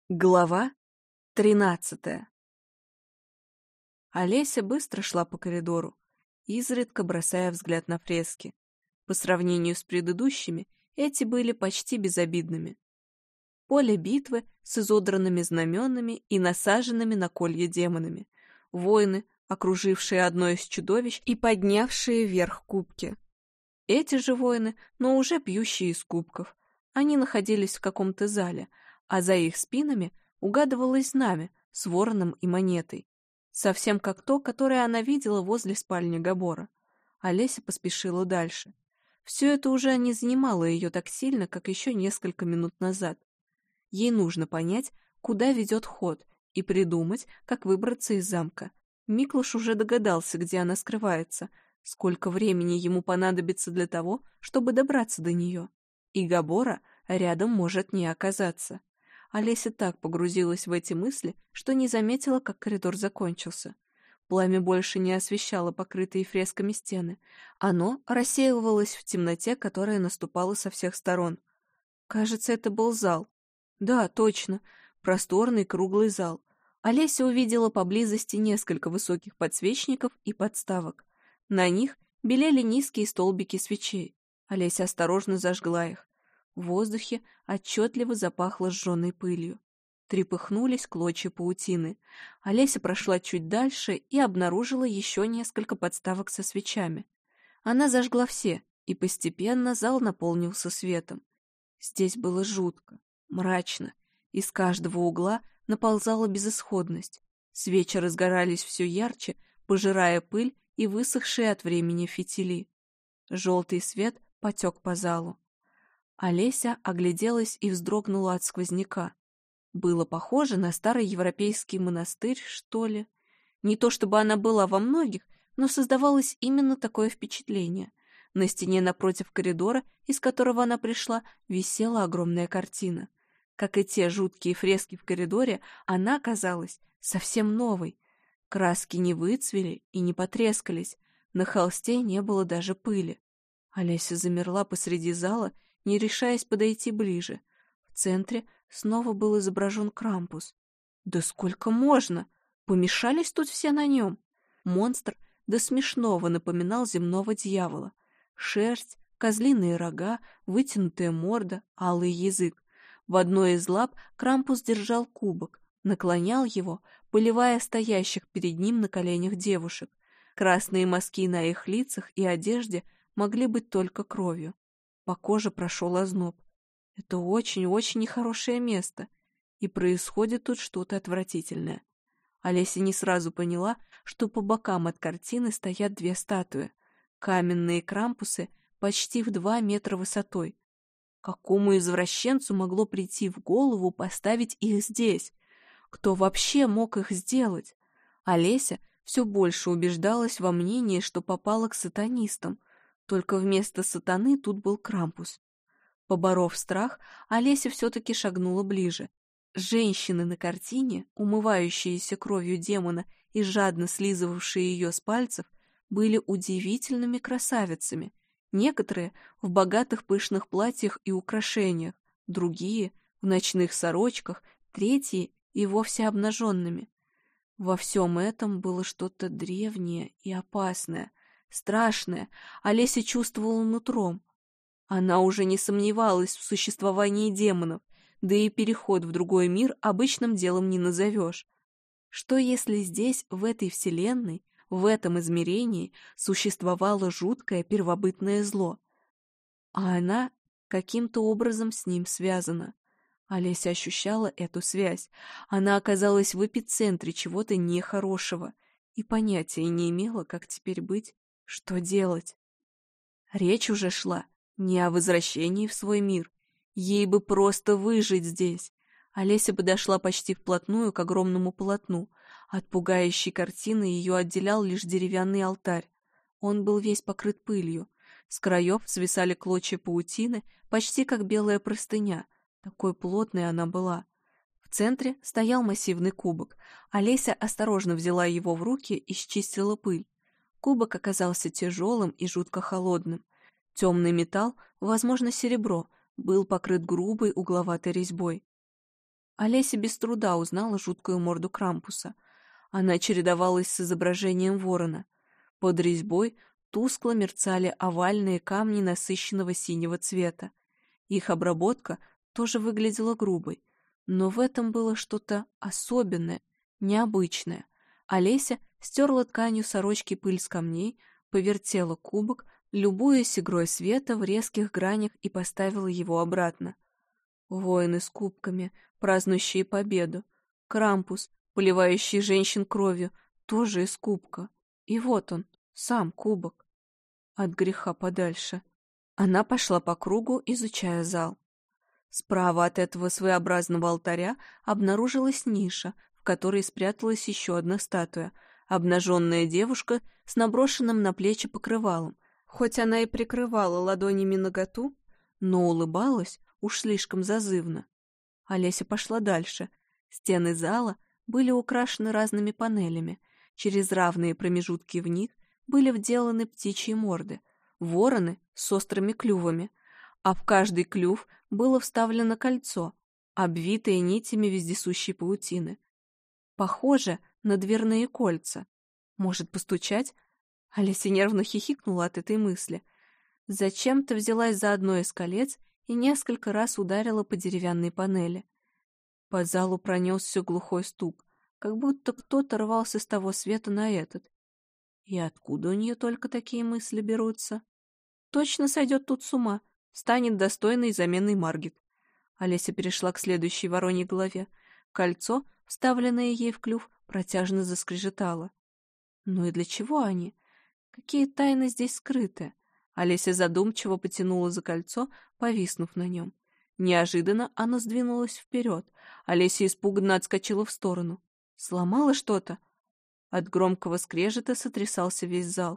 Глава 13. Олеся быстро шла по коридору, изредка бросая взгляд на фрески. По сравнению с предыдущими, эти были почти безобидными. Поле битвы с изодранными знаменами и насаженными на колья демонами. Воины, окружившие одно из чудовищ и поднявшие вверх кубки. Эти же воины, но уже пьющие из кубков. Они находились в каком-то зале, а за их спинами угадывалось знамя с вороном и монетой. Совсем как то, которое она видела возле спальни Габора. Олеся поспешила дальше. Все это уже не занимало ее так сильно, как еще несколько минут назад. Ей нужно понять, куда ведет ход, и придумать, как выбраться из замка. Миклош уже догадался, где она скрывается, сколько времени ему понадобится для того, чтобы добраться до нее. И Габора рядом может не оказаться. Олеся так погрузилась в эти мысли, что не заметила, как коридор закончился. Пламя больше не освещало покрытые фресками стены. Оно рассеивалось в темноте, которая наступала со всех сторон. Кажется, это был зал. Да, точно, просторный круглый зал. Олеся увидела поблизости несколько высоких подсвечников и подставок. На них белели низкие столбики свечей. Олеся осторожно зажгла их. В воздухе отчетливо запахло сжженной пылью. Трепыхнулись клочья паутины. Олеся прошла чуть дальше и обнаружила еще несколько подставок со свечами. Она зажгла все, и постепенно зал наполнился светом. Здесь было жутко, мрачно. Из каждого угла наползала безысходность. Свечи разгорались все ярче, пожирая пыль и высохшие от времени фитили. Желтый свет потек по залу. Олеся огляделась и вздрогнула от сквозняка. Было похоже на старый европейский монастырь, что ли. Не то чтобы она была во многих, но создавалось именно такое впечатление. На стене напротив коридора, из которого она пришла, висела огромная картина. Как и те жуткие фрески в коридоре, она казалась совсем новой. Краски не выцвели и не потрескались, на холсте не было даже пыли. Олеся замерла посреди зала, не решаясь подойти ближе. В центре снова был изображен Крампус. Да сколько можно? Помешались тут все на нем. Монстр до смешного напоминал земного дьявола. Шерсть, козлиные рога, вытянутая морда, алый язык. В одной из лап Крампус держал кубок, наклонял его, поливая стоящих перед ним на коленях девушек. Красные мазки на их лицах и одежде могли быть только кровью. По коже прошел озноб. Это очень-очень нехорошее место, и происходит тут что-то отвратительное. Олеся не сразу поняла, что по бокам от картины стоят две статуи. Каменные крампусы почти в 2 метра высотой. Какому извращенцу могло прийти в голову поставить их здесь? Кто вообще мог их сделать? Олеся все больше убеждалась во мнении, что попала к сатанистам, только вместо сатаны тут был Крампус. Поборов страх, Олеся все-таки шагнула ближе. Женщины на картине, умывающиеся кровью демона и жадно слизывавшие ее с пальцев, были удивительными красавицами. Некоторые в богатых пышных платьях и украшениях, другие в ночных сорочках, третьи и вовсе обнаженными. Во всем этом было что-то древнее и опасное, страшное. Олеся чувствовала нутром. Она уже не сомневалась в существовании демонов, да и переход в другой мир обычным делом не назовешь. Что если здесь, в этой вселенной, в этом измерении существовало жуткое первобытное зло, а она каким-то образом с ним связана? Олеся ощущала эту связь. Она оказалась в эпицентре чего-то нехорошего и понятия не имела, как теперь быть, что делать. Речь уже шла не о возвращении в свой мир. Ей бы просто выжить здесь. Олеся подошла почти вплотную к огромному полотну. От пугающей картины ее отделял лишь деревянный алтарь. Он был весь покрыт пылью. С краев свисали клочья паутины, почти как белая простыня. Такой плотной она была. В центре стоял массивный кубок. Олеся осторожно взяла его в руки и счистила пыль. Кубок оказался тяжелым и жутко холодным. Темный металл, возможно, серебро, был покрыт грубой угловатой резьбой. Олеся без труда узнала жуткую морду Крампуса. Она чередовалась с изображением ворона. Под резьбой тускло мерцали овальные камни насыщенного синего цвета. Их обработка тоже выглядела грубой, но в этом было что-то особенное, необычное. Олеся стерла тканью сорочки пыль с камней, повертела кубок, любуясь игрой света в резких гранях, и поставила его обратно. Воины с кубками, празднующие победу. Крампус, поливающий женщин кровью, тоже из кубка. И вот он, сам кубок. От греха подальше. Она пошла по кругу, изучая зал. Справа от этого своеобразного алтаря обнаружилась ниша, в которой спряталась еще одна статуя — обнаженная девушка с наброшенным на плечи покрывалом. Хоть она и прикрывала ладонями наготу, но улыбалась уж слишком зазывно. Олеся пошла дальше. Стены зала были украшены разными панелями. Через равные промежутки в них были вделаны птичьи морды, вороны с острыми клювами, а в каждый клюв было вставлено кольцо, обвитое нитями вездесущей паутины. Похоже на дверные кольца. Может, постучать? Олеся нервно хихикнула от этой мысли. Зачем-то взялась за одно из колец и несколько раз ударила по деревянной панели. По залу пронесся глухой стук, как будто кто-то рвался с того света на этот. И откуда у нее только такие мысли берутся? Точно сойдет тут с ума, станет достойной заменой Маргит. Олеся перешла к следующей вороньей голове. Кольцо, вставленное ей в клюв, протяжно заскрежетало. Ну и для чего они? Какие тайны здесь скрыты? Олеся задумчиво потянула за кольцо, повиснув на нем. Неожиданно оно сдвинулось вперед. Олеся испуганно отскочила в сторону. Сломала что-то? От громкого скрежета сотрясался весь зал.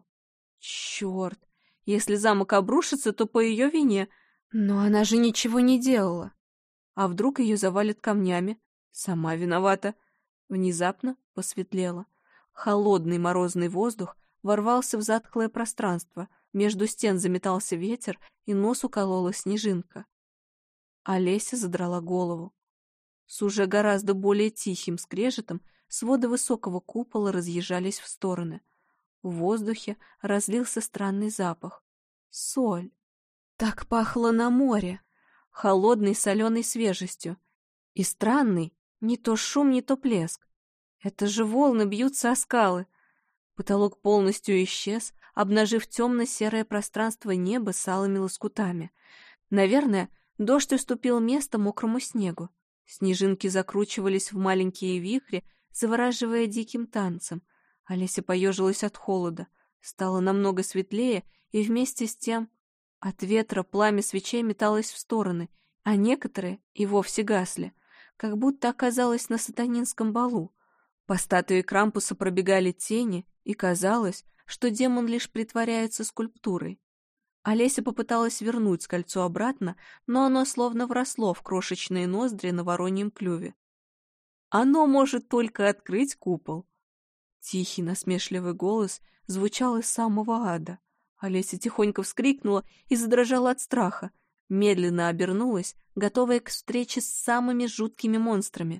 Черт! Если замок обрушится, то по ее вине. Но она же ничего не делала. А вдруг ее завалит камнями? Сама виновата. Внезапно посветлело. Холодный морозный воздух ворвался в затхлое пространство, между стен заметался ветер, и нос уколола снежинка. Олеся задрала голову. С уже гораздо более тихим скрежетом своды высокого купола разъезжались в стороны. В воздухе разлился странный запах. Соль. Так пахло на море. Холодной соленой свежестью. И странный, не то шум, не то плеск. Это же волны бьются о скалы. Потолок полностью исчез, обнажив темно-серое пространство неба с алыми лоскутами. Наверное, дождь уступил место мокрому снегу. Снежинки закручивались в маленькие вихри, завораживая диким танцем. Олеся поежилась от холода. Стало намного светлее, и вместе с тем от ветра пламя свечей металось в стороны, а некоторые и вовсе гасли, как будто оказалась на сатанинском балу. По статуе Крампуса пробегали тени, и казалось, что демон лишь притворяется скульптурой. Олеся попыталась вернуть кольцо обратно, но оно словно вросло в крошечные ноздри на вороньем клюве. «Оно может только открыть купол». Тихий насмешливый голос звучал из самого ада. Олеся тихонько вскрикнула и задрожала от страха. Медленно обернулась, готовая к встрече с самыми жуткими монстрами.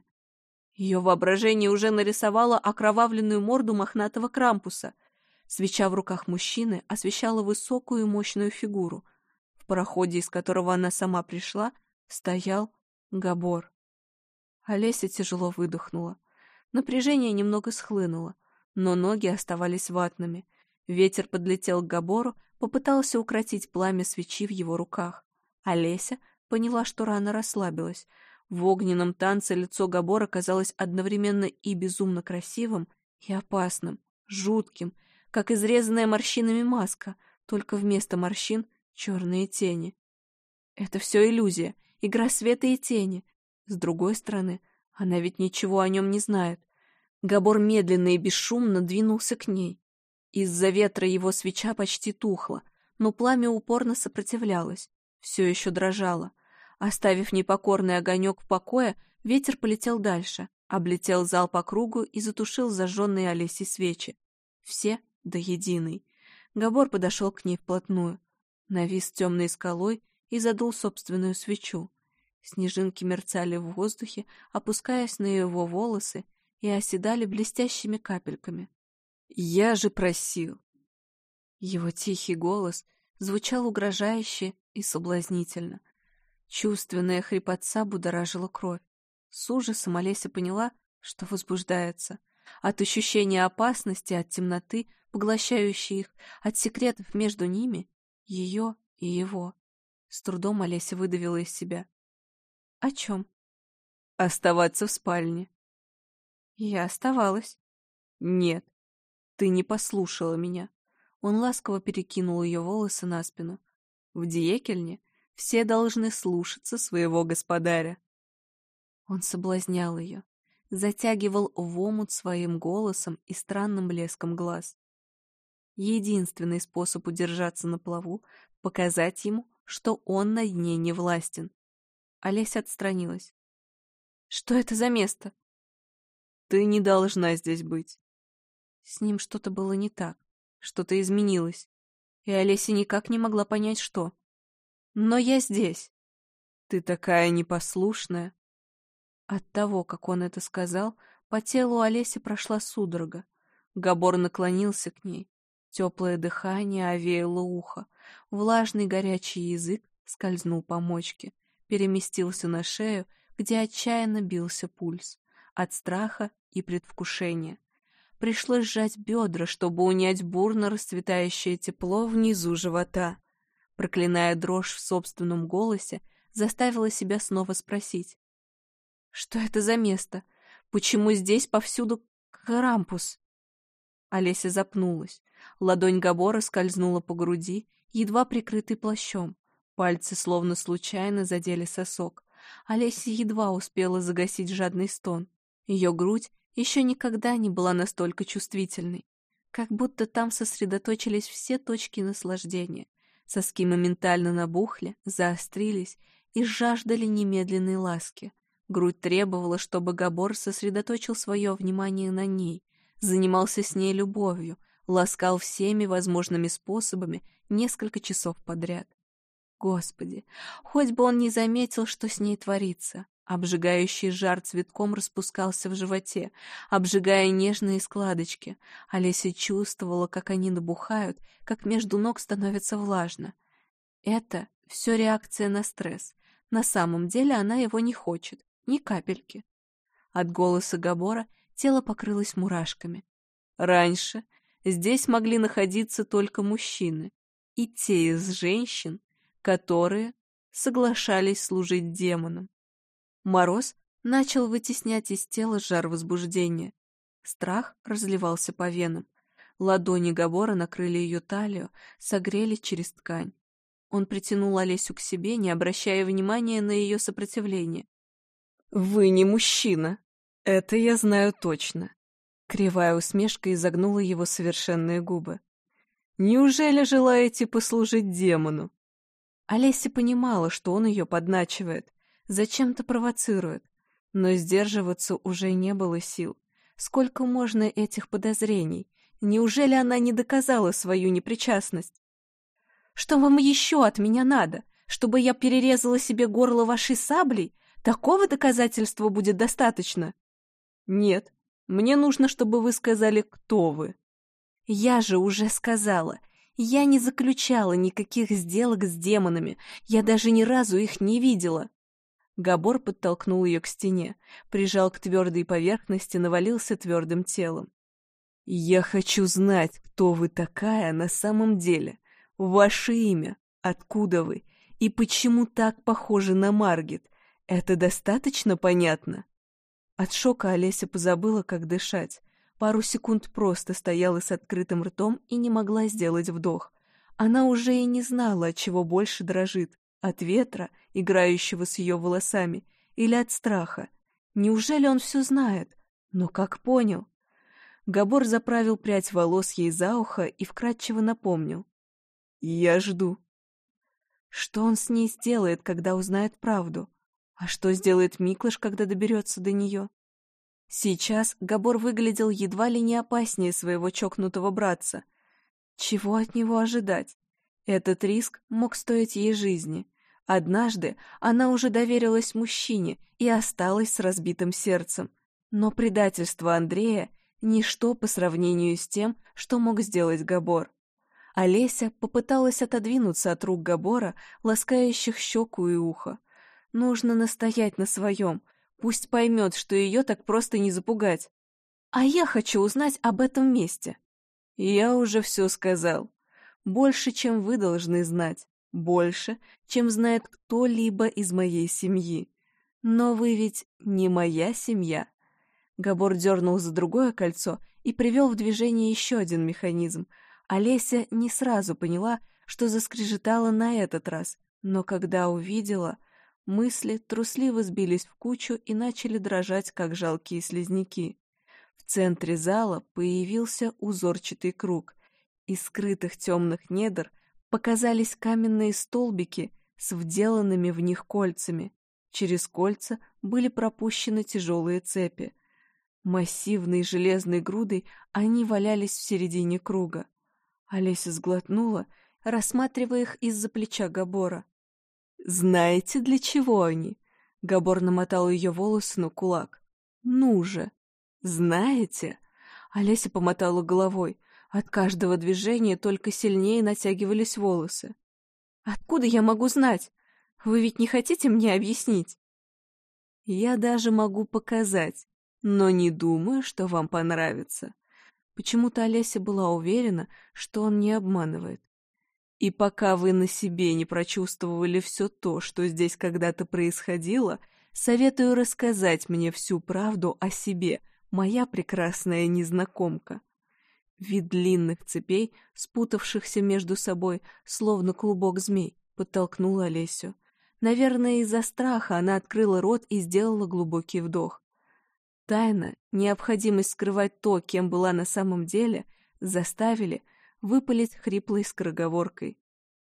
Ее воображение уже нарисовало окровавленную морду мохнатого Крампуса. Свеча в руках мужчины освещала высокую и мощную фигуру. В пароходе, из которого она сама пришла, стоял Габор. Олеся тяжело выдохнула. Напряжение немного схлынуло, но ноги оставались ватными. Ветер подлетел к Габору, попытался укротить пламя свечи в его руках. Олеся поняла, что рано расслабилась. В огненном танце лицо Габора казалось одновременно и безумно красивым, и опасным, жутким, как изрезанная морщинами маска, только вместо морщин черные тени. Это все иллюзия, игра света и тени. С другой стороны, она ведь ничего о нем не знает. Габор медленно и бесшумно двинулся к ней. Из-за ветра его свеча почти тухла, но пламя упорно сопротивлялось, все еще дрожало. Оставив непокорный огонек в покое, ветер полетел дальше, облетел зал по кругу и затушил зажженные Олесей свечи. Все до единой. Габор подошел к ней вплотную, навис темной скалой и задул собственную свечу. Снежинки мерцали в воздухе, опускаясь на его волосы и оседали блестящими капельками. «Я же просил!» Его тихий голос звучал угрожающе и соблазнительно. Чувственная хрипотца будоражила кровь. С ужасом Олеся поняла, что возбуждается. От ощущения опасности, от темноты, поглощающей их, от секретов между ними, ее и его. С трудом Олеся выдавила из себя. «О чем?» «Оставаться в спальне». «Я оставалась». «Нет, ты не послушала меня». Он ласково перекинул ее волосы на спину. «В Диекельне все должны слушаться своего господаря». Он соблазнял ее, затягивал в омут своим голосом и странным блеском глаз. Единственный способ удержаться на плаву — показать ему, что он над ней не властен. Олеся отстранилась. «Что это за место?» «Ты не должна здесь быть». С ним что-то было не так, что-то изменилось, и Олеся никак не могла понять, что. «Но я здесь». «Ты такая непослушная». От того, как он это сказал, по телу Олеси прошла судорога. Габор наклонился к ней. Теплое дыхание овеяло ухо. Влажный горячий язык скользнул по мочке, переместился на шею, где отчаянно бился пульс, от страха и предвкушения. Пришлось сжать бедра, чтобы унять бурно расцветающее тепло внизу живота. Проклиная дрожь в собственном голосе, заставила себя снова спросить. «Что это за место? Почему здесь повсюду Крампус?» Олеся запнулась. Ладонь Габора скользнула по груди, едва прикрытой плащом. Пальцы словно случайно задели сосок. Олеся едва успела загасить жадный стон. Ее грудь еще никогда не была настолько чувствительной. Как будто там сосредоточились все точки наслаждения. Соски моментально набухли, заострились и жаждали немедленной ласки. Грудь требовала, чтобы Габор сосредоточил свое внимание на ней, занимался с ней любовью, ласкал всеми возможными способами несколько часов подряд. Господи, хоть бы он не заметил, что с ней творится. Обжигающий жар цветком распускался в животе, обжигая нежные складочки. Олеся чувствовала, как они набухают, как между ног становится влажно. Это все реакция на стресс. На самом деле она его не хочет. Ни капельки. От голоса Габора тело покрылось мурашками. Раньше здесь могли находиться только мужчины, и те из женщин, которые соглашались служить демонам. Мороз начал вытеснять из тела жар возбуждения. Страх разливался по венам. Ладони Габора накрыли ее талию, согрели через ткань. Он притянул Олесю к себе, не обращая внимания на ее сопротивление. «Вы не мужчина. Это я знаю точно». Кривая усмешка изогнула его совершенные губы. «Неужели желаете послужить демону?» Олеся понимала, что он ее подначивает, зачем-то провоцирует, но сдерживаться уже не было сил. Сколько можно этих подозрений? Неужели она не доказала свою непричастность? «Что вам еще от меня надо? Чтобы я перерезала себе горло вашей саблей? Такого доказательства будет достаточно?» «Нет, мне нужно, чтобы вы сказали, кто вы». «Я же уже сказала. Я не заключала никаких сделок с демонами. Я даже ни разу их не видела». Габор подтолкнул ее к стене, прижал к твердой поверхности, навалился твердым телом. «Я хочу знать, кто вы такая на самом деле. Ваше имя, откуда вы и почему так похожи на Маргит. Это достаточно понятно?» От шока Олеся позабыла, как дышать. Пару секунд просто стояла с открытым ртом и не могла сделать вдох. Она уже и не знала, от чего больше дрожит. От ветра, играющего с ее волосами, или от страха. Неужели он все знает? Но как понял? Габор заправил прядь волос ей за ухо и вкратчиво напомнил. «Я жду». Что он с ней сделает, когда узнает правду? А что сделает Миклаш, когда доберется до нее? Сейчас Габор выглядел едва ли не опаснее своего чокнутого братца. Чего от него ожидать? Этот риск мог стоить ей жизни. Однажды она уже доверилась мужчине и осталась с разбитым сердцем. Но предательство Андрея — ничто по сравнению с тем, что мог сделать Габор. Олеся попыталась отодвинуться от рук Габора, ласкающих щеку и ухо. Нужно настоять на своем, пусть поймет, что ее так просто не запугать. А я хочу узнать об этом месте. Я уже все сказал. Больше, чем вы должны знать. Больше, чем знает кто-либо из моей семьи. Но вы ведь не моя семья. Габор дернул за другое кольцо и привел в движение еще один механизм. Олеся не сразу поняла, что заскрежетала на этот раз, но когда увидела, мысли трусливо сбились в кучу и начали дрожать, как жалкие слизняки. В центре зала появился узорчатый круг. Из скрытых темных недр показались каменные столбики с вделанными в них кольцами. Через кольца были пропущены тяжелые цепи. Массивной железной грудой они валялись в середине круга. Олеся сглотнула, рассматривая их из-за плеча Габора. «Знаете, для чего они?» Габор намотал ее волосы на кулак. «Ну же! Знаете?» Олеся помотала головой. От каждого движения только сильнее натягивались волосы. «Откуда я могу знать? Вы ведь не хотите мне объяснить?» «Я даже могу показать, но не думаю, что вам понравится». Почему-то Олеся была уверена, что он не обманывает. «И пока вы на себе не прочувствовали все то, что здесь когда-то происходило, советую рассказать мне всю правду о себе, моя прекрасная незнакомка». Вид длинных цепей, спутавшихся между собой, словно клубок змей, подтолкнул Олесю. Наверное, из-за страха она открыла рот и сделала глубокий вдох. Тайна, необходимость скрывать то, кем была на самом деле, заставили выпалить хриплой скороговоркой.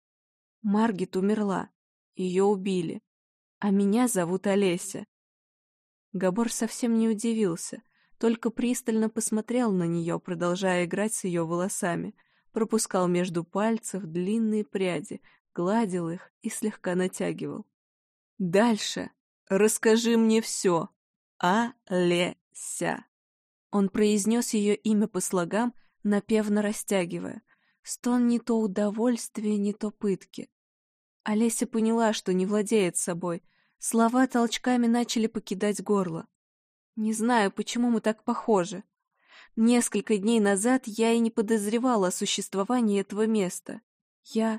Маргит умерла, ее убили, а меня зовут Олеся. Габор совсем не удивился, только пристально посмотрел на нее, продолжая играть с ее волосами, пропускал между пальцев длинные пряди, гладил их и слегка натягивал. «Дальше расскажи мне все, Олеся». Он произнес ее имя по слогам, напевно растягивая. Стон не то удовольствия, не то пытки. Олеся поняла, что не владеет собой. Слова толчками начали покидать горло. «Не знаю, почему мы так похожи. Несколько дней назад я и не подозревала о существовании этого места. Я...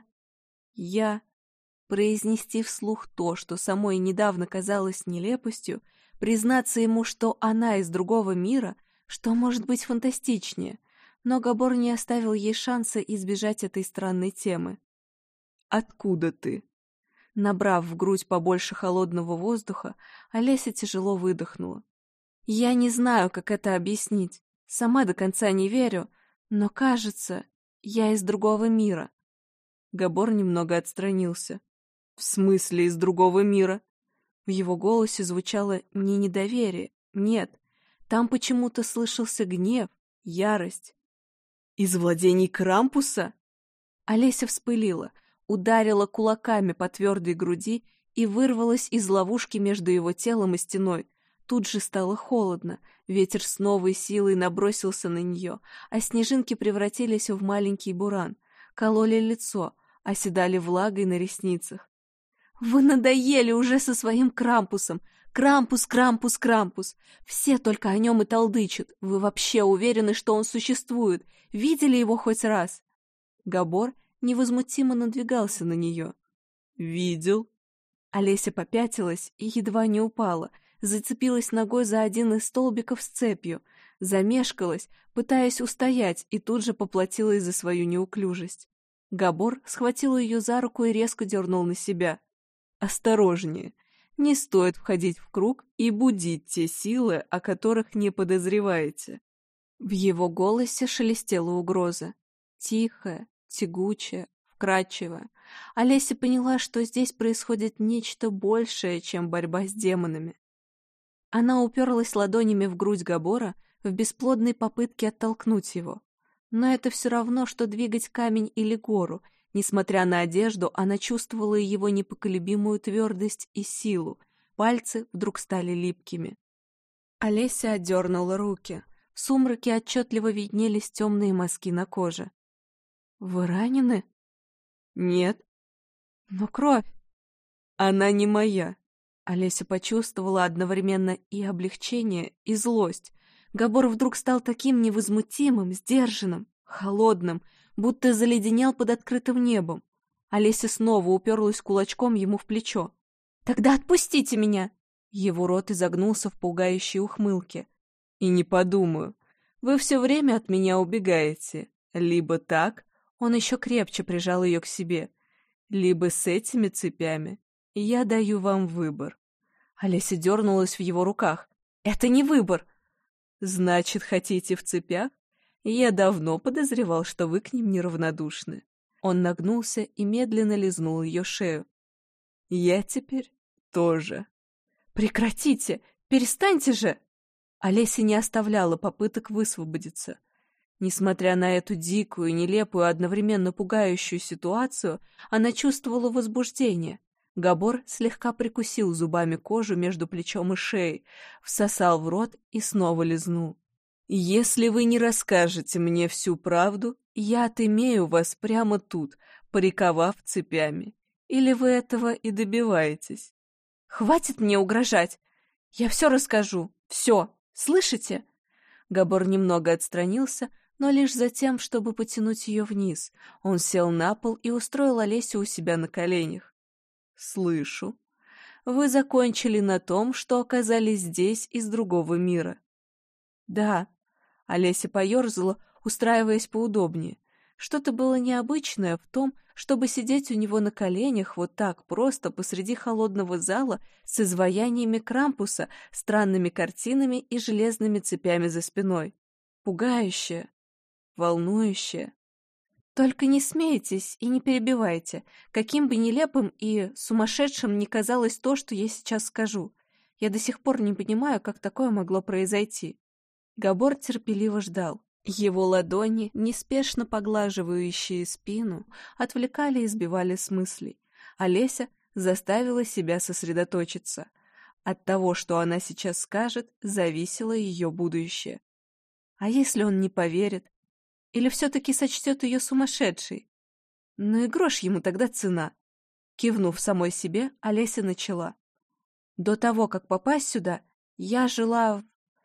Произнести вслух то, что самой недавно казалось нелепостью, признаться ему, что она из другого мира, что может быть фантастичнее, но Габор не оставил ей шанса избежать этой странной темы. «Откуда ты?» Набрав в грудь побольше холодного воздуха, Олеся тяжело выдохнула. «Я не знаю, как это объяснить. Сама до конца не верю, но, кажется, я из другого мира». Габор немного отстранился. «В смысле из другого мира?» В его голосе звучало не недоверие, нет. Там почему-то слышался гнев, ярость. «Из владений Крампуса?» Олеся вспылила, ударила кулаками по твердой груди и вырвалась из ловушки между его телом и стеной. Тут же стало холодно, ветер с новой силой набросился на нее, а снежинки превратились в маленький буран, кололи лицо, оседали влагой на ресницах. «Вы надоели уже со своим Крампусом! Крампус, Крампус, Крампус! Все только о нем и толдычат. Вы вообще уверены, что он существует? Видели его хоть раз?» Габор невозмутимо надвигался на нее. «Видел». Олеся попятилась и едва не упала, зацепилась ногой за один из столбиков с цепью, замешкалась, пытаясь устоять, и тут же поплатилась за свою неуклюжесть. Габор схватил ее за руку и резко дернул на себя. «Осторожнее! Не стоит входить в круг и будить те силы, о которых не подозреваете». В его голосе шелестела угроза. Тихая, тягучая, вкрадчивая. Олеся поняла, что здесь происходит нечто большее, чем борьба с демонами. Она уперлась ладонями в грудь Габора в бесплодной попытке оттолкнуть его. Но это все равно, что двигать камень или гору, Несмотря на одежду, она чувствовала его непоколебимую твердость и силу. Пальцы вдруг стали липкими. Олеся отдернула руки. В сумраке отчетливо виднелись темные мазки на коже. «Вы ранены?» «Нет». «Но кровь...» «Она не моя». Олеся почувствовала одновременно и облегчение, и злость. Габор вдруг стал таким невозмутимым, сдержанным, холодным, будто заледенел под открытым небом. Олеся снова уперлась кулачком ему в плечо. «Тогда отпустите меня!» Его рот изогнулся в пугающей ухмылке. «И не подумаю. Вы все время от меня убегаете. Либо так...» Он еще крепче прижал ее к себе. «Либо с этими цепями. Я даю вам выбор». Олеся дернулась в его руках. «Это не выбор!» «Значит, хотите в цепях? Я давно подозревал, что вы к ним неравнодушны». Он нагнулся и медленно лизнул ее шею. «Я теперь тоже». «Прекратите! Перестаньте же!» Олеся не оставляла попыток высвободиться. Несмотря на эту дикую, нелепую, одновременно пугающую ситуацию, она чувствовала возбуждение. Габор слегка прикусил зубами кожу между плечом и шеей, всосал в рот и снова лизнул. «Если вы не расскажете мне всю правду, я отымею вас прямо тут, приковав цепями. Или вы этого и добиваетесь?» «Хватит мне угрожать! Я все расскажу! Все! Слышите?» Габор немного отстранился, но лишь за тем, чтобы потянуть ее вниз. Он сел на пол и устроил Олесю у себя на коленях. «Слышу. Вы закончили на том, что оказались здесь из другого мира». «Да». Олеся поерзала, устраиваясь поудобнее. Что-то было необычное в том, чтобы сидеть у него на коленях вот так просто посреди холодного зала с изваяниями Крампуса, странными картинами и железными цепями за спиной. Пугающее, волнующее. Только не смейтесь и не перебивайте, каким бы нелепым и сумасшедшим ни казалось то, что я сейчас скажу. Я до сих пор не понимаю, как такое могло произойти. Габор терпеливо ждал. Его ладони, неспешно поглаживающие спину, отвлекали и сбивали с мыслей. Олеся заставила себя сосредоточиться. От того, что она сейчас скажет, зависело ее будущее. А если он не поверит? Или все-таки сочтет ее сумасшедшей? Ну и грош ему тогда цена. Кивнув самой себе, Олеся начала. До того, как попасть сюда, я жила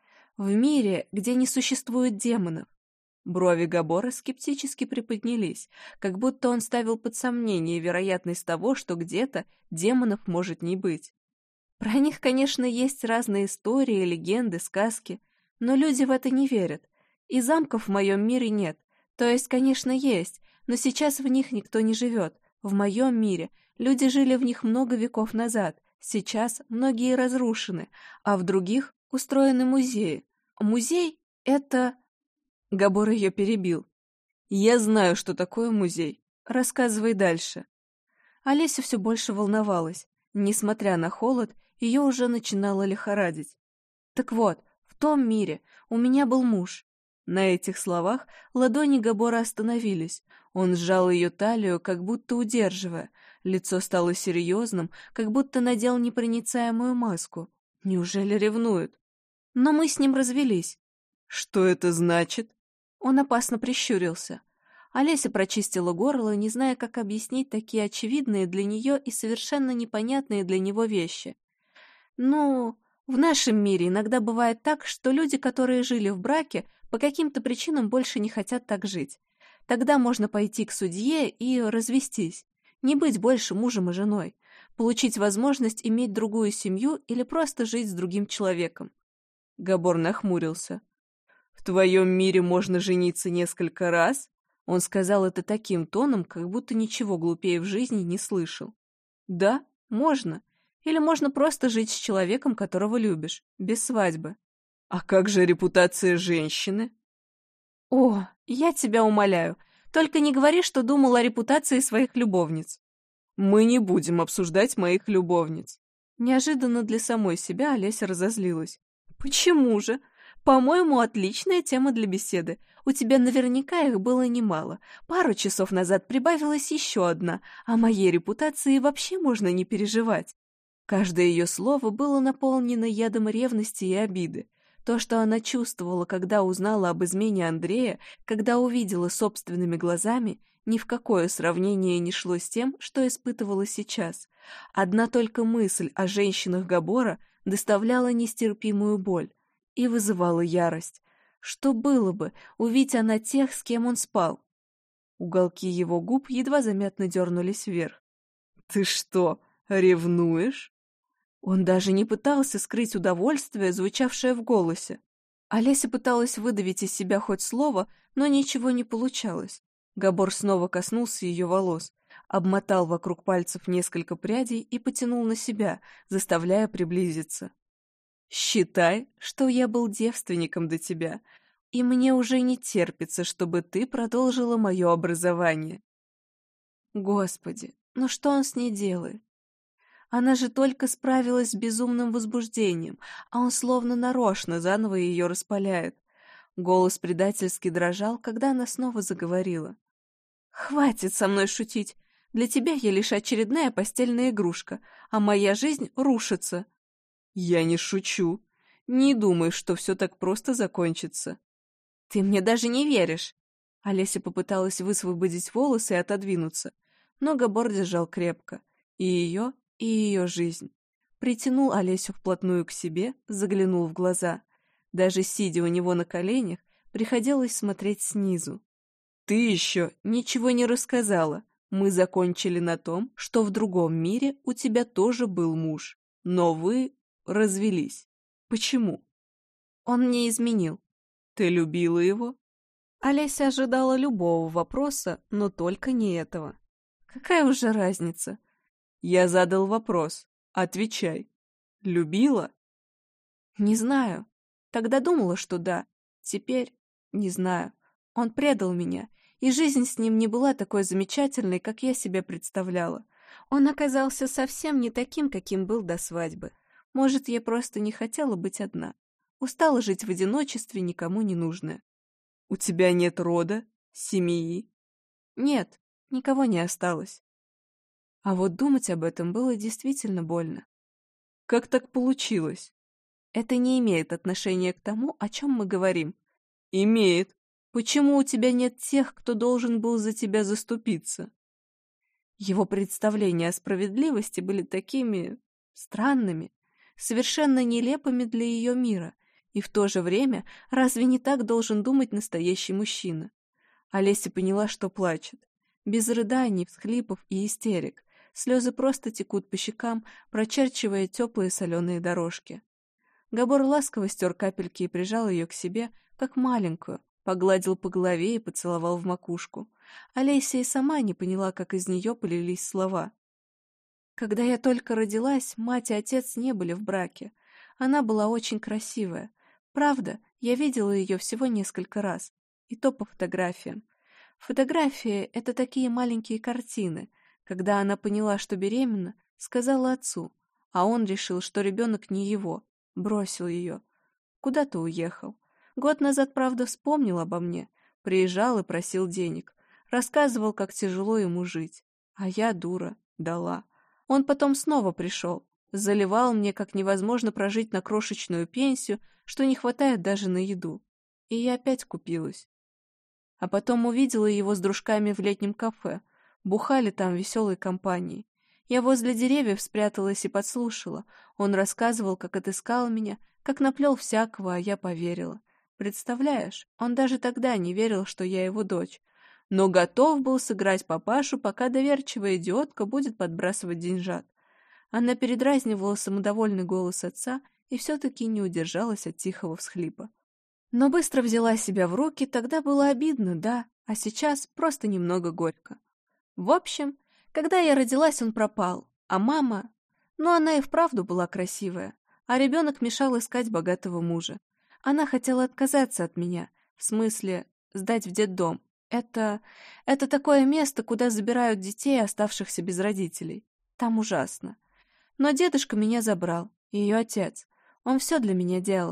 в мире, где не существует демонов. Брови Габора скептически приподнялись, как будто он ставил под сомнение вероятность того, что где-то демонов может не быть. Про них, конечно, есть разные истории, легенды, сказки, но люди в это не верят, и замков в моем мире нет. То есть, конечно, есть, но сейчас в них никто не живет. В моем мире люди жили в них много веков назад, сейчас многие разрушены, а в других устроены музеи. Музей — это... Габор ее перебил. «Я знаю, что такое музей. Рассказывай дальше». Олеся все больше волновалась. Несмотря на холод, ее уже начинало лихорадить. «Так вот, в том мире у меня был муж». На этих словах ладони Габора остановились. Он сжал ее талию, как будто удерживая. Лицо стало серьезным, как будто надел непроницаемую маску. Неужели ревнует? Но мы с ним развелись. «Что это значит?» Он опасно прищурился. Олеся прочистила горло, не зная, как объяснить такие очевидные для нее и совершенно непонятные для него вещи. «Ну, в нашем мире иногда бывает так, что люди, которые жили в браке, по каким-то причинам больше не хотят так жить. Тогда можно пойти к судье и развестись, не быть больше мужем и женой, получить возможность иметь другую семью или просто жить с другим человеком». Габор нахмурился. «В твоем мире можно жениться несколько раз?» Он сказал это таким тоном, как будто ничего глупее в жизни не слышал. «Да, можно. Или можно просто жить с человеком, которого любишь, без свадьбы». «А как же репутация женщины?» «О, я тебя умоляю, только не говори, что думал о репутации своих любовниц». «Мы не будем обсуждать моих любовниц». Неожиданно для самой себя Олеся разозлилась. «Почему же? По-моему, отличная тема для беседы. У тебя наверняка их было немало. Пару часов назад прибавилась еще одна, а моей репутации вообще можно не переживать. Каждое ее слово было наполнено ядом ревности и обиды. То, что она чувствовала, когда узнала об измене Андрея, когда увидела собственными глазами, ни в какое сравнение не шло с тем, что испытывала сейчас. Одна только мысль о женщинах Габора доставляла нестерпимую боль и вызывала ярость. Что было бы, увидеть она тех, с кем он спал? Уголки его губ едва заметно дернулись вверх. «Ты что, ревнуешь?» Он даже не пытался скрыть удовольствие, звучавшее в голосе. Олеся пыталась выдавить из себя хоть слово, но ничего не получалось. Габор снова коснулся ее волос, обмотал вокруг пальцев несколько прядей и потянул на себя, заставляя приблизиться. «Считай, что я был девственником до тебя, и мне уже не терпится, чтобы ты продолжила мое образование». Господи, ну что он с ней делает? Она же только справилась с безумным возбуждением, а он словно нарочно заново ее распаляет. Голос предательски дрожал, когда она снова заговорила. «Хватит со мной шутить. Для тебя я лишь очередная постельная игрушка, а моя жизнь рушится». «Я не шучу. Не думай, что все так просто закончится». «Ты мне даже не веришь». Олеся попыталась высвободить волосы и отодвинуться, но Габор держал крепко. И ее жизнь. Притянул Олесю вплотную к себе, заглянул в глаза. Даже сидя у него на коленях, приходилось смотреть снизу. «Ты еще ничего не рассказала. Мы закончили на том, что в другом мире у тебя тоже был муж, но вы развелись. Почему?» «Он мне изменил». «Ты любила его?» Олеся ожидала любого вопроса, но только не этого. «Какая уже разница?» «Я задал вопрос. Отвечай. Любила?» «Не знаю. Тогда думала, что да. Теперь не знаю. Он предал меня, и жизнь с ним не была такой замечательной, как я себе представляла. Он оказался совсем не таким, каким был до свадьбы. Может, я просто не хотела быть одна. Устала жить в одиночестве, никому не нужная». «У тебя нет рода? Семьи?» «Нет, никого не осталось». А вот думать об этом было действительно больно. «Как так получилось?» «Это не имеет отношения к тому, о чем мы говорим». «Имеет. Почему у тебя нет тех, кто должен был за тебя заступиться?» Его представления о справедливости были такими странными, совершенно нелепыми для ее мира, и в то же время разве не так должен думать настоящий мужчина? Олеся поняла, что плачет. Без рыданий, всхлипов и истерик. Слезы просто текут по щекам, прочерчивая теплые соленые дорожки. Габор ласково стер капельки и прижал ее к себе, как маленькую, погладил по голове и поцеловал в макушку. Олеся и сама не поняла, как из нее полились слова. «Когда я только родилась, мать и отец не были в браке. Она была очень красивая. Правда, я видела ее всего несколько раз, и то по фотографиям. Фотографии — это такие маленькие картины. Когда она поняла, что беременна, сказала отцу, а он решил, что ребенок не его, бросил ее. Куда-то уехал. Год назад, правда, вспомнил обо мне, приезжал и просил денег, рассказывал, как тяжело ему жить. А я, дура, дала. Он потом снова пришел, заливал мне, как невозможно прожить на крошечную пенсию, что не хватает даже на еду. И я опять купилась. А потом увидела его с дружками в летнем кафе. Бухали там веселой компанией. Я возле деревьев спряталась и подслушала. Он рассказывал, как отыскал меня, как наплел всякого, а я поверила. Представляешь, он даже тогда не верил, что я его дочь. Но готов был сыграть папашу, пока доверчивая идиотка будет подбрасывать деньжат. Она передразнивала самодовольный голос отца и все-таки не удержалась от тихого всхлипа. Но быстро взяла себя в руки, тогда было обидно, да, а сейчас просто немного горько. В общем, когда я родилась, он пропал, а мама... Ну, она и вправду была красивая, а ребенок мешал искать богатого мужа. Она хотела отказаться от меня, в смысле, сдать в детдом. Это такое место, куда забирают детей, оставшихся без родителей. Там ужасно. Но дедушка меня забрал, ее отец. Он все для меня делал.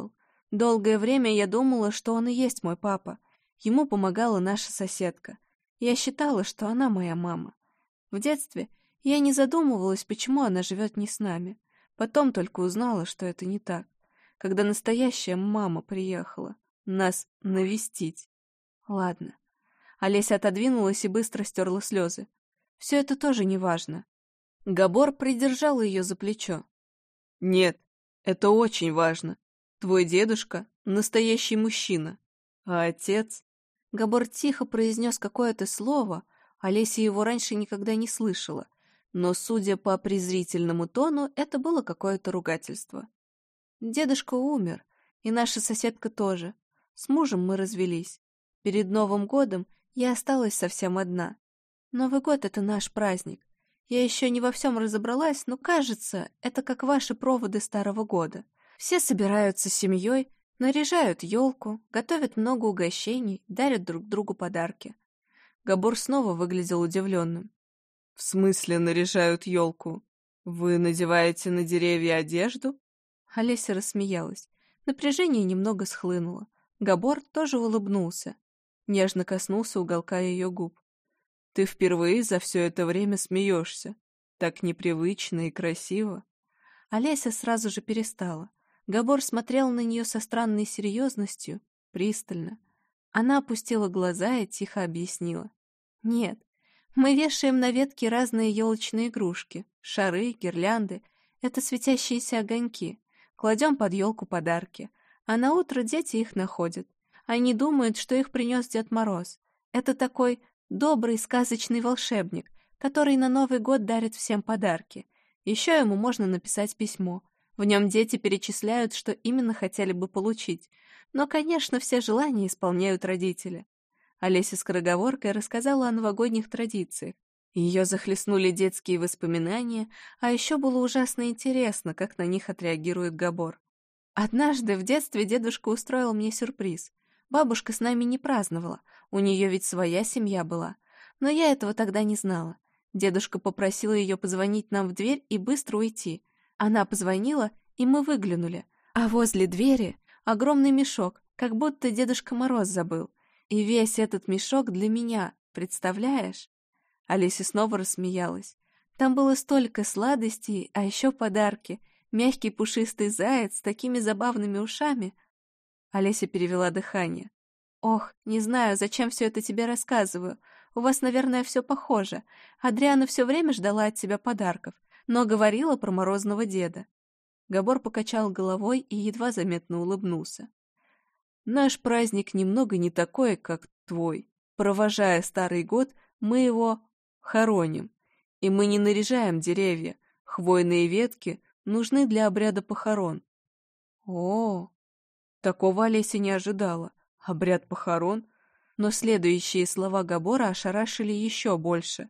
Долгое время я думала, что он и есть мой папа. Ему помогала наша соседка. Я считала, что она моя мама. В детстве я не задумывалась, почему она живет не с нами. Потом только узнала, что это не так. Когда настоящая мама приехала нас навестить. Ладно. Олеся отодвинулась и быстро стерла слезы. Все это тоже не важно. Габор придержал ее за плечо. «Нет, это очень важно. Твой дедушка — настоящий мужчина, а отец...» Габор тихо произнес какое-то слово, Олеся его раньше никогда не слышала, но, судя по презрительному тону, это было какое-то ругательство. Дедушка умер, и наша соседка тоже. С мужем мы развелись. Перед Новым годом я осталась совсем одна. Новый год — это наш праздник. Я еще не во всем разобралась, но, кажется, это как ваши проводы Старого года. Все собираются с семьей, наряжают елку, готовят много угощений, дарят друг другу подарки. Габор снова выглядел удивленным. «В смысле наряжают елку? Вы надеваете на деревья одежду?» Олеся рассмеялась. Напряжение немного схлынуло. Габор тоже улыбнулся. Нежно коснулся уголка ее губ. «Ты впервые за все это время смеешься. Так непривычно и красиво». Олеся сразу же перестала. Габор смотрел на нее со странной серьезностью, пристально. Она опустила глаза и тихо объяснила. «Нет, мы вешаем на ветки разные елочные игрушки, шары, гирлянды. Это светящиеся огоньки. Кладем под елку подарки, а на утро дети их находят. Они думают, что их принес Дед Мороз. Это такой добрый сказочный волшебник, который на Новый год дарит всем подарки. Еще ему можно написать письмо. В нем дети перечисляют, что именно хотели бы получить. Но, конечно, все желания исполняют родители». Олеся скороговоркой рассказала о новогодних традициях. Ее захлестнули детские воспоминания, а еще было ужасно интересно, как на них отреагирует Габор. Однажды в детстве дедушка устроил мне сюрприз. Бабушка с нами не праздновала, у нее ведь своя семья была. Но я этого тогда не знала. Дедушка попросил ее позвонить нам в дверь и быстро уйти. Она позвонила, и мы выглянули. А возле двери огромный мешок, как будто Дедушка Мороз забыл. И весь этот мешок для меня, представляешь? Олеся снова рассмеялась. Там было столько сладостей, а еще подарки. Мягкий пушистый заяц с такими забавными ушами. Олеся перевела дыхание. «Ох, не знаю, зачем все это тебе рассказываю. У вас, наверное, все похоже. Адриана все время ждала от тебя подарков, но говорила про морозного деда». Габор покачал головой и едва заметно улыбнулся. «Наш праздник немного не такой, как твой. Провожая Старый год, мы его хороним. И мы не наряжаем деревья. Хвойные ветки нужны для обряда похорон». «О, такого Олеся не ожидала. Обряд похорон?» Но следующие слова Габора ошарашили еще больше.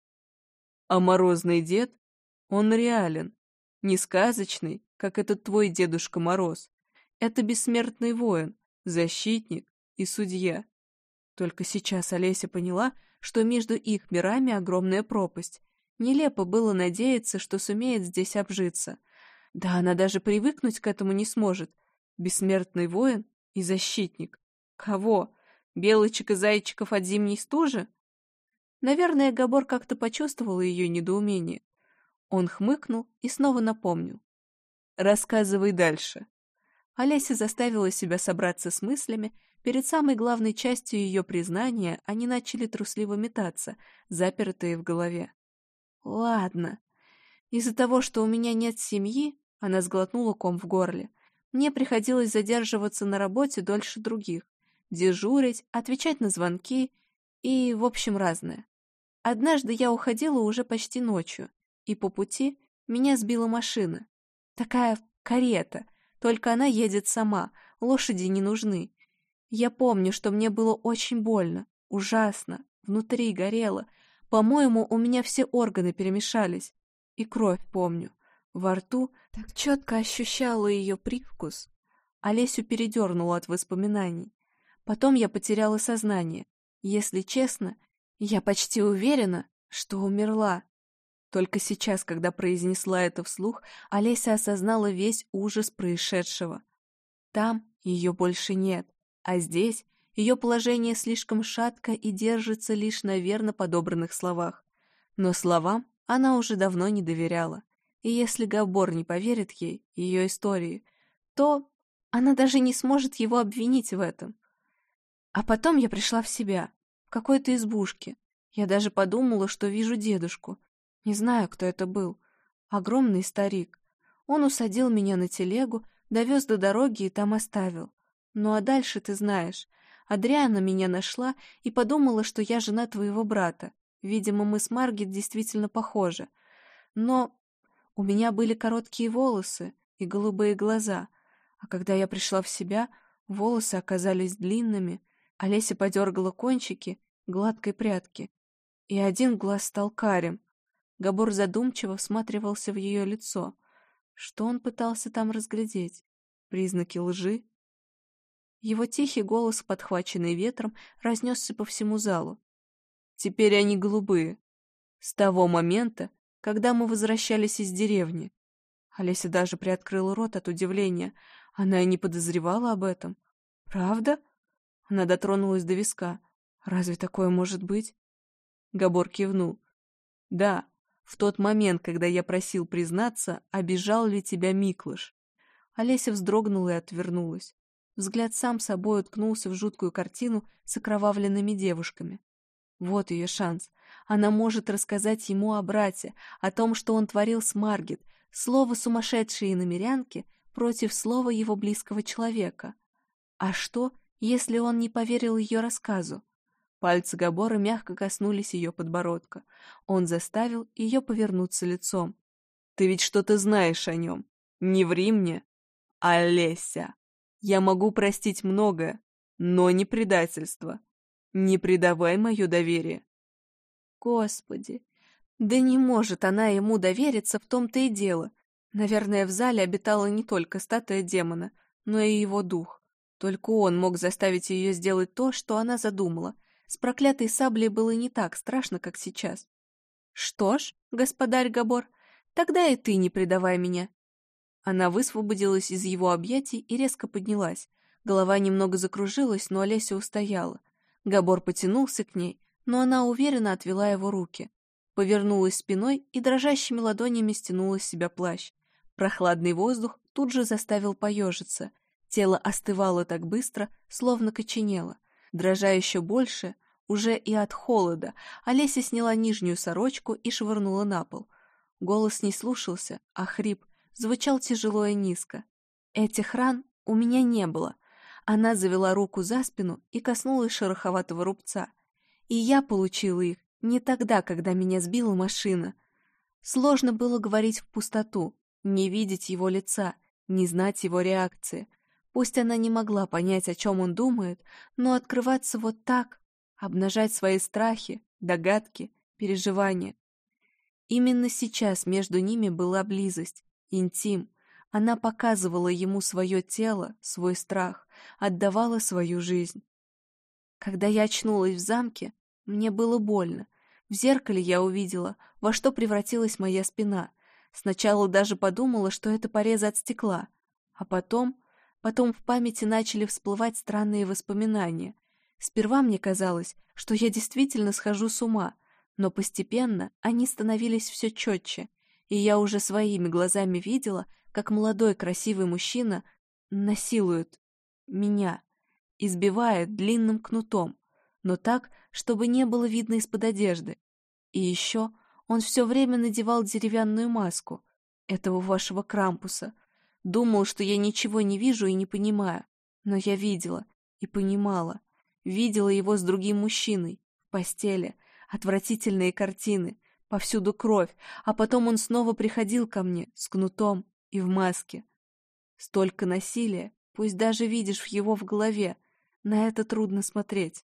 «А морозный дед? Он реален. Не сказочный, как этот твой Дедушка Мороз. Это бессмертный воин, защитник и судья». Только сейчас Олеся поняла, что между их мирами огромная пропасть. Нелепо было надеяться, что сумеет здесь обжиться. Да она даже привыкнуть к этому не сможет. Бессмертный воин и защитник. Кого? Белочек и зайчиков от зимней стужи? Наверное, Габор как-то почувствовал ее недоумение. Он хмыкнул и снова напомнил. «Рассказывай дальше». Олеся заставила себя собраться с мыслями. Перед самой главной частью ее признания они начали трусливо метаться, запертые в голове. «Ладно. Из-за того, что у меня нет семьи, — она сглотнула ком в горле, — мне приходилось задерживаться на работе дольше других, дежурить, отвечать на звонки и, в общем, разное. Однажды я уходила уже почти ночью, и по пути меня сбила машина. Такая карета, только она едет сама, лошади не нужны. Я помню, что мне было очень больно, ужасно, внутри горело. По-моему, у меня все органы перемешались. И кровь помню. Во рту так четко ощущала ее привкус. Олесю передернула от воспоминаний. Потом я потеряла сознание. Если честно, я почти уверена, что умерла. Только сейчас, когда произнесла это вслух, Олеся осознала весь ужас происшедшего. Там, Ее больше нет, а здесь ее положение слишком шатко и держится лишь на верно подобранных словах. Но словам она уже давно не доверяла, и если Габор не поверит ей, ее истории, то она даже не сможет его обвинить в этом. А потом я пришла в себя, в какой-то избушке. Я даже подумала, что вижу дедушку. Не знаю, кто это был. Огромный старик. Он усадил меня на телегу, довез до дороги и там оставил. Ну а дальше ты знаешь. Адриана меня нашла и подумала, что я жена твоего брата. Видимо, мы с Маргит действительно похожи. Но у меня были короткие волосы и голубые глаза. А когда я пришла в себя, волосы оказались длинными. Олеся подергала кончики гладкой прядки. И один глаз стал карим. Габор задумчиво всматривался в ее лицо. Что он пытался там разглядеть? Признаки лжи? Его тихий голос, подхваченный ветром, разнесся по всему залу. Теперь они голубые. С того момента, когда мы возвращались из деревни. Олеся даже приоткрыла рот от удивления. Она и не подозревала об этом. Правда? Она дотронулась до виска. Разве такое может быть? Габор кивнул. Да, в тот момент, когда я просил признаться, обижал ли тебя Миклыш. Олеся вздрогнула и отвернулась. Взгляд сам собой уткнулся в жуткую картину с окровавленными девушками. Вот ее шанс. Она может рассказать ему о брате, о том, что он творил с Маргит, слово сумасшедшей иномерянки против слова его близкого человека. А что, если он не поверил ее рассказу? Пальцы Габора мягко коснулись ее подбородка. Он заставил ее повернуться лицом. «Ты ведь что-то знаешь о нем. Не ври мне, Олеся. Я могу простить многое, но не предательство. Не предавай мое доверие». Господи, да не может она ему довериться, в том-то и дело. Наверное, в зале обитала не только статуя демона, но и его дух. Только он мог заставить ее сделать то, что она задумала. С проклятой саблей было не так страшно, как сейчас. «Что ж, господарь Габор, тогда и ты не предавай меня». Она высвободилась из его объятий и резко поднялась. Голова немного закружилась, но Олеся устояла. Габор потянулся к ней, но она уверенно отвела его руки. Повернулась спиной и дрожащими ладонями стянула с себя плащ. Прохладный воздух тут же заставил поежиться. Тело остывало так быстро, словно коченело. Дрожа еще больше, уже и от холода, Олеся сняла нижнюю сорочку и швырнула на пол. Голос не слушался, а хрип звучал тяжело и низко. Этих ран у меня не было. Она завела руку за спину и коснулась шероховатого рубца. И я получила их не тогда, когда меня сбила машина. Сложно было говорить в пустоту, не видеть его лица, не знать его реакции. Пусть она не могла понять, о чем он думает, но открываться вот так, обнажать свои страхи, догадки, переживания. Именно сейчас между ними была близость, интим. Она показывала ему свое тело, свой страх, отдавала свою жизнь. Когда я очнулась в замке, мне было больно. В зеркале я увидела, во что превратилась моя спина. Сначала даже подумала, что это порезы от стекла. А потом в памяти начали всплывать странные воспоминания. Сперва мне казалось, что я действительно схожу с ума, но постепенно они становились все четче, и я уже своими глазами видела, как молодой красивый мужчина насилует меня, избивает длинным кнутом, но так, чтобы не было видно из-под одежды. И еще он все время надевал деревянную маску, этого вашего Крампуса. Думал, что я ничего не вижу и не понимаю, но я видела и понимала. Видела его с другим мужчиной, в постели, отвратительные картины, повсюду кровь, а потом он снова приходил ко мне с кнутом и в маске. Столько насилия, пусть даже видишь его в голове, на это трудно смотреть.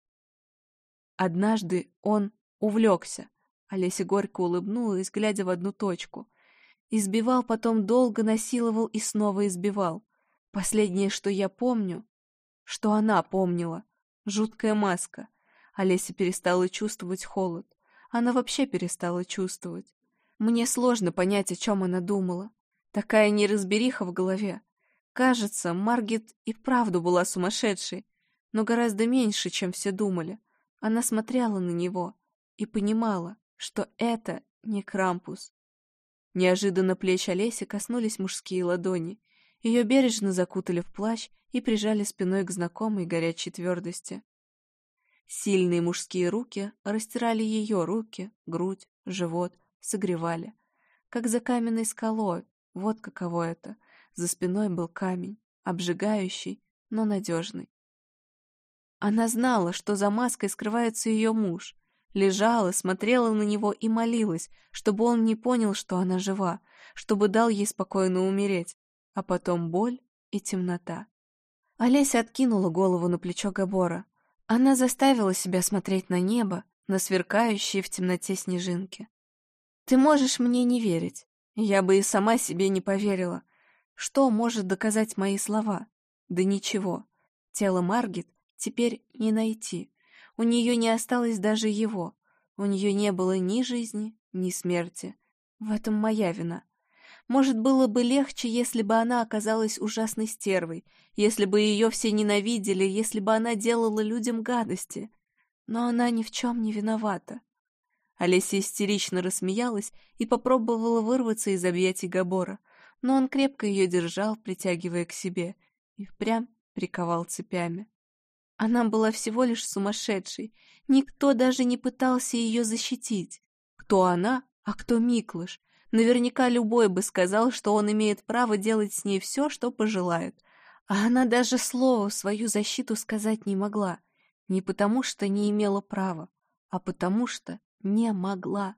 Однажды он увлекся. Олеся горько улыбнулась, глядя в одну точку. Избивал, потом долго насиловал и снова избивал. Последнее, что я помню, что она помнила. Жуткая маска. Олеся перестала чувствовать холод. Она вообще перестала чувствовать. Мне сложно понять, о чем она думала. Такая неразбериха в голове. Кажется, Маргит и вправду была сумасшедшей, но гораздо меньше, чем все думали. Она смотрела на него и понимала, что это не Крампус. Неожиданно плеч Олеси коснулись мужские ладони. Ее бережно закутали в плащ и прижали спиной к знакомой горячей твердости. Сильные мужские руки растирали ее руки, грудь, живот, согревали. Как за каменной скалой, вот каково это. За спиной был камень, обжигающий, но надежный. Она знала, что за маской скрывается ее муж. Лежала, смотрела на него и молилась, чтобы он не понял, что она жива, чтобы дал ей спокойно умереть, а потом боль и темнота. Олеся откинула голову на плечо Габора. Она заставила себя смотреть на небо, на сверкающие в темноте снежинки. «Ты можешь мне не верить. Я бы и сама себе не поверила. Что может доказать мои слова? Да ничего. Тело Маргит теперь не найти. У нее не осталось даже его. У нее не было ни жизни, ни смерти. В этом моя вина. Может, было бы легче, если бы она оказалась ужасной стервой, если бы ее все ненавидели, если бы она делала людям гадости. Но она ни в чем не виновата». Олеся истерично рассмеялась и попробовала вырваться из объятий Габора, но он крепко ее держал, притягивая к себе, и впрямь приковал цепями. Она была всего лишь сумасшедшей, никто даже не пытался ее защитить. Кто она, а кто Миклыш? Наверняка любой бы сказал, что он имеет право делать с ней все, что пожелает, а она даже слова в свою защиту сказать не могла, не потому что не имела права, а потому что не могла.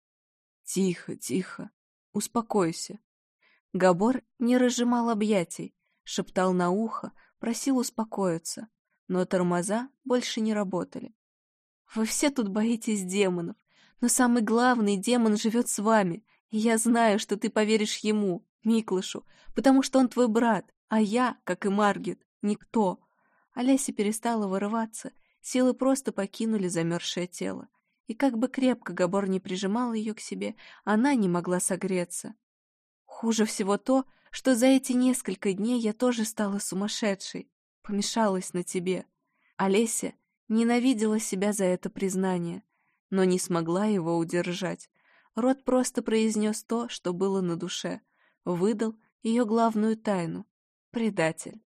«Тихо, тихо, успокойся». Габор не разжимал объятий, шептал на ухо, просил успокоиться, но тормоза больше не работали. «Вы все тут боитесь демонов, но самый главный демон живет с вами, и я знаю, что ты поверишь ему, Миклышу, потому что он твой брат, а я, как и Маргит, никто». Олеся перестала вырываться, силы просто покинули замерзшее тело. И как бы крепко Габор не прижимал ее к себе, она не могла согреться. Хуже всего то, что за эти несколько дней я тоже стала сумасшедшей, помешалась на тебе. Олеся ненавидела себя за это признание, но не смогла его удержать. Рот просто произнес то, что было на душе, выдал ее главную тайну — предатель.